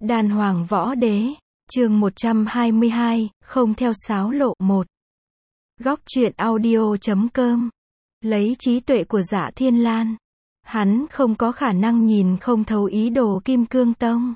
Đàn Hoàng Võ Đế, chương 122, không theo sáo lộ 1. Góc truyện audio.com. Lấy trí tuệ của Dạ Thiên Lan, hắn không có khả năng nhìn không thấu ý đồ Kim Cương Tông.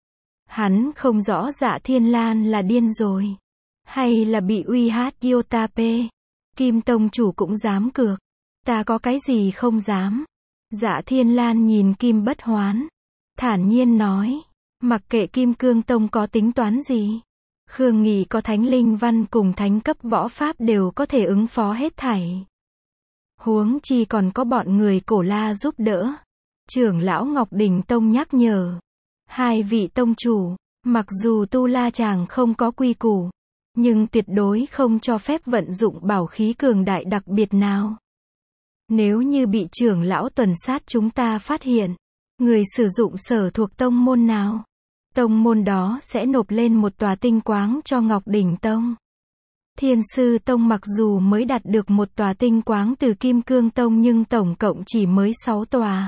Hắn không rõ Dạ Thiên Lan là điên rồi, hay là bị uy hát Yotape. Kim Tông chủ cũng dám cược, ta có cái gì không dám. Dạ Thiên Lan nhìn Kim Bất Hoán, thản nhiên nói, mặc kệ Kim Cương Tông có tính toán gì, Khương Nghị có thánh linh văn cùng thánh cấp võ pháp đều có thể ứng phó hết thảy. Huống chi còn có bọn người Cổ La giúp đỡ. Trưởng lão Ngọc Đỉnh Tông nhắc nhở, hai vị tông chủ, mặc dù Tu La Tràng không có quy củ, nhưng tuyệt đối không cho phép vận dụng bảo khí cường đại đặc biệt nào. Nếu như bị trưởng lão tuần sát chúng ta phát hiện, người sử dụng sở thuộc tông môn nào, tông môn đó sẽ nộp lên một tòa tinh quáng cho Ngọc Đỉnh Tông. Thiên Sư Tông mặc dù mới đạt được một tòa tinh quáng từ Kim Cương Tông nhưng tổng cộng chỉ mới 6 tòa.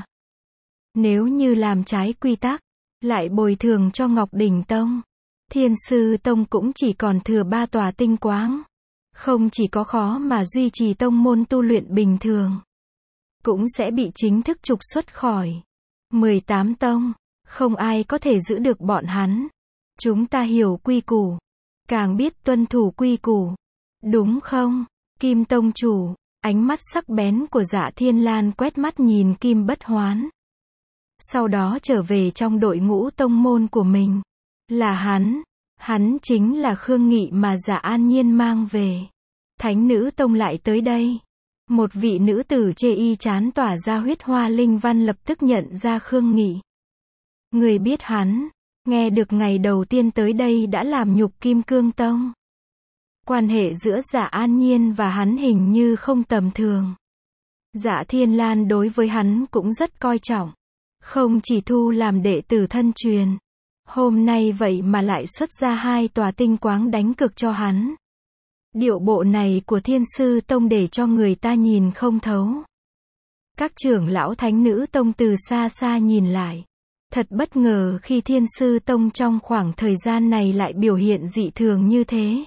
Nếu như làm trái quy tắc, lại bồi thường cho Ngọc Đỉnh Tông, Thiên Sư Tông cũng chỉ còn thừa 3 tòa tinh quáng. Không chỉ có khó mà duy trì tông môn tu luyện bình thường, cũng sẽ bị chính thức trục xuất khỏi 18 tông. Không ai có thể giữ được bọn hắn. Chúng ta hiểu quy củ, càng biết tuân thủ quy củ, đúng không? Kim Tông chủ, ánh mắt sắc bén của Dạ Thiên Lan quét mắt nhìn Kim Bất Hoán. Sau đó trở về trong đội ngũ tông môn của mình. Là hắn chính là Khương Nghị mà Dạ An Nhiên mang về. Thánh nữ tông lại tới đây. Một vị nữ tử chê y chán tỏa ra huyết hoa linh văn lập tức nhận ra Khương Nghị. Người biết hắn, nghe được ngày đầu tiên tới đây đã làm nhục Kim Cương Tông. Quan hệ giữa Dạ An Nhiên và hắn hình như không tầm thường. Dạ Thiên Lan đối với hắn cũng rất coi trọng. Không chỉ thu làm đệ tử thân truyền. Hôm nay vậy mà lại xuất ra 2 tòa tinh quáng đánh cược cho hắn. Điệu bộ này của Thiên Sư Tông để cho người ta nhìn không thấu. Các trưởng lão thánh nữ tông từ xa xa nhìn lại. Thật bất ngờ khi Thiên Sư Tông trong khoảng thời gian này lại biểu hiện dị thường như thế.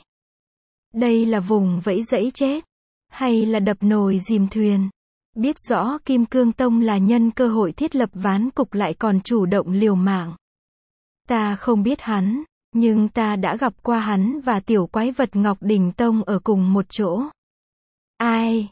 Đây là vùng vẫy dẫy chết, hay là đập nồi dìm thuyền? Biết rõ Kim Cương Tông là nhân cơ hội thiết lập ván cục lại còn chủ động liều mạng. Ta không biết hắn, nhưng ta đã gặp qua hắn và tiểu quái vật Ngọc Đỉnh Tông ở cùng một chỗ. Ai?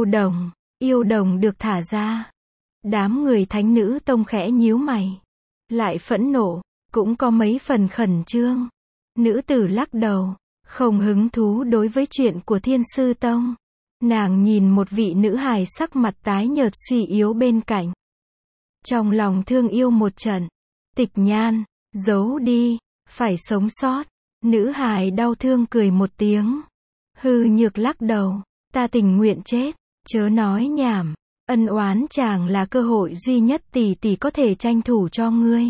Yêu đồng được thả ra. Đám người thánh nữ tông khẽ nhíu mày. Lại phẫn nộ, cũng có mấy phần khẩn trương. Nữ tử lắc đầu, không hứng thú đối với chuyện của Thiên Sư Tông. Nàng nhìn một vị nữ hài sắc mặt tái nhợt suy yếu bên cạnh. Trong lòng thương yêu một trận. Tịch Nhan, giấu đi, phải sống sót. Nữ hài đau thương cười một tiếng. Hư Nhược lắc đầu, ta tình nguyện chết, chớ nói nhảm. Ân oán chàng là cơ hội duy nhất tỷ tỷ có thể tranh thủ cho ngươi.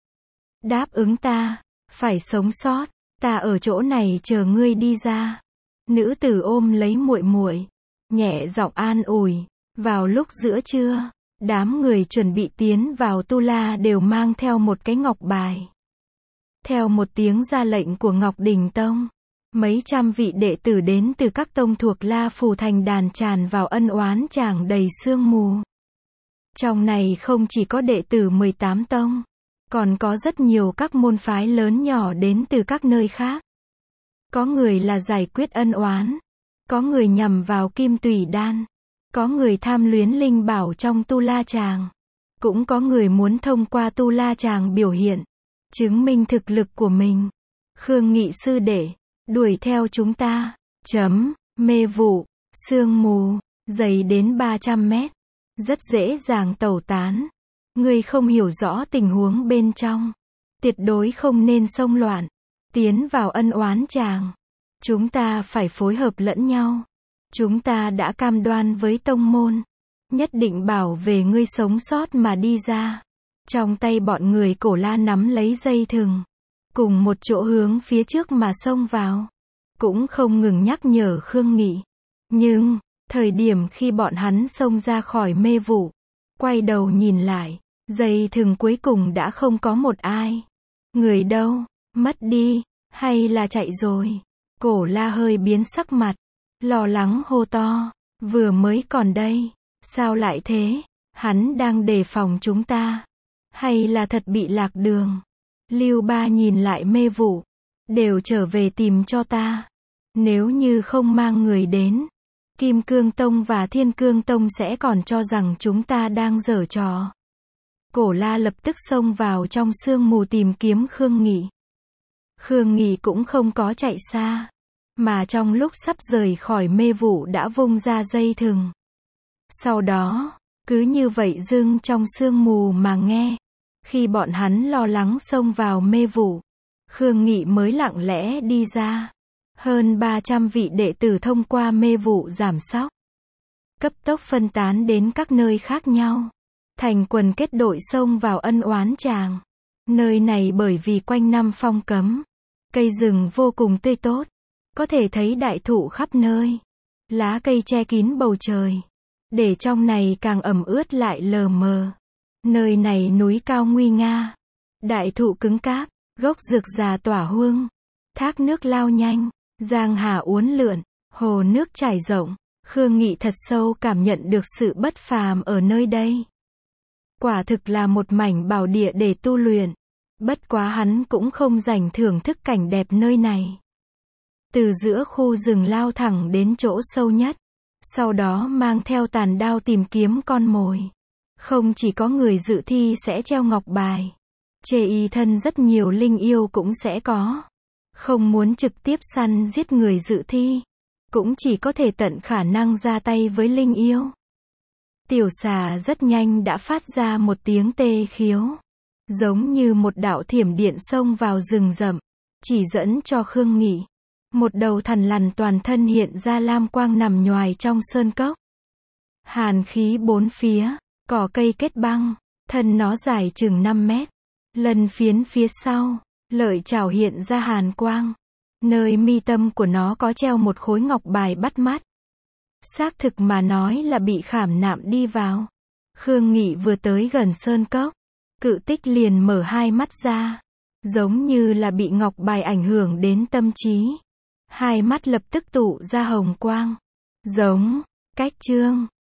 Đáp ứng ta, phải sống sót, ta ở chỗ này chờ ngươi đi ra. Nữ tử ôm lấy muội muội, nhẹ giọng an ủi. Vào lúc giữa trưa, đám người chuẩn bị tiến vào Tu La đều mang theo một cái ngọc bài. Theo một tiếng ra lệnh của Ngọc Đỉnh Tông, mấy trăm vị đệ tử đến từ các tông thuộc La Phù Thành đàn tràn vào ân oán tràng đầy sương mù. Trong này không chỉ có đệ tử 18 tông, còn có rất nhiều các môn phái lớn nhỏ đến từ các nơi khác. Có người là giải quyết ân oán, có người nhằm vào Kim Tùy Đan, có người tham luyến linh bảo trong Tu La Tràng, cũng có người muốn thông qua Tu La Tràng biểu hiện, chứng minh thực lực của mình. Khương Nghị sư đệ, đuổi theo chúng ta. Mê vụ, sương mù, dày đến 300 mét. Rất dễ dàng tẩu tán. Ngươi không hiểu rõ tình huống bên trong. Tuyệt đối không nên xông loạn. Tiến vào ân oán tràng. Chúng ta phải phối hợp lẫn nhau. Chúng ta đã cam đoan với tông môn. Nhất định bảo vệ ngươi sống sót mà đi ra. Trong tay bọn người Cổ La nắm lấy dây thừng. Cùng một chỗ hướng phía trước mà xông vào. Cũng không ngừng nhắc nhở Khương Nghị. Nhưng, thời điểm khi bọn hắn xông ra khỏi mê vụ, quay đầu nhìn lại, dây thừng cuối cùng đã không có một ai. Người đâu? Mất đi, hay là chạy rồi? Cổ La hơi biến sắc mặt, lo lắng hô to, vừa mới còn đây, sao lại thế? Hắn đang đề phòng chúng ta, hay là thật bị lạc đường? Lưu Ba nhìn lại Mê Vụ, đều trở về tìm cho ta. Nếu như không mang người đến, Kim Cương Tông và Thiên Cương Tông sẽ còn cho rằng chúng ta đang giở trò. Cổ La lập tức xông vào trong sương mù tìm kiếm Khương Nghị. Khương Nghị cũng không có chạy xa, mà trong lúc sắp rời khỏi Mê Vụ đã vung ra dây thừng. Sau đó, cứ như vậy dưng trong sương mù mà nghe. Khi bọn hắn lo lắng xông vào Mê Vụ, Khương Nghị mới lặng lẽ đi ra. Hơn 300 vị đệ tử thông qua Mê Vụ giảm sóc, cấp tốc phân tán đến các nơi khác nhau, thành quần kết đội xông vào Ân Oán Tràng. Nơi này bởi vì quanh năm phong cấm, cây rừng vô cùng tươi tốt, có thể thấy đại thụ khắp nơi, lá cây che kín bầu trời, để trong này càng ẩm ướt lại lờ mờ. Nơi này núi cao nguy nga, đại thụ cứng cáp, gốc rực già tỏa hương, thác nước lao nhanh, giang hà uốn lượn, hồ nước trải rộng. Khương Nghị thật sâu cảm nhận được sự bất phàm ở nơi đây. Quả thực là một mảnh bảo địa để tu luyện. Bất quá hắn cũng không rảnh thưởng thức cảnh đẹp nơi này. Từ giữa khu rừng lao thẳng đến chỗ sâu nhất, sau đó mang theo tàn đao tìm kiếm con mồi. Không chỉ có người dự thi sẽ treo ngọc bài, chê y thân rất nhiều linh yêu cũng sẽ có. Không muốn trực tiếp săn giết người dự thi, cũng chỉ có thể tận khả năng ra tay với linh yêu. Tiểu xà rất nhanh đã phát ra một tiếng tê khiếu, giống như một đạo thiểm điện xông vào rừng rậm, chỉ dẫn cho Khương Nghị. Một đầu thằn lằn toàn thân hiện ra lam quang nằm nhoài trong sơn cốc. Hàn khí bốn phía, cỏ cây kết băng, thân nó dài chừng 5 mét. Lần phiến phía sau, lợi chảo hiện ra hàn quang. Nơi mi tâm của nó có treo một khối ngọc bài bắt mắt. Xác thực mà nói là bị khảm nạm đi vào. Khương Nghị vừa tới gần sơn cốc, cự tích liền mở hai mắt ra, giống như là bị ngọc bài ảnh hưởng đến tâm trí. Hai mắt lập tức tụ ra hồng quang, giống cách chương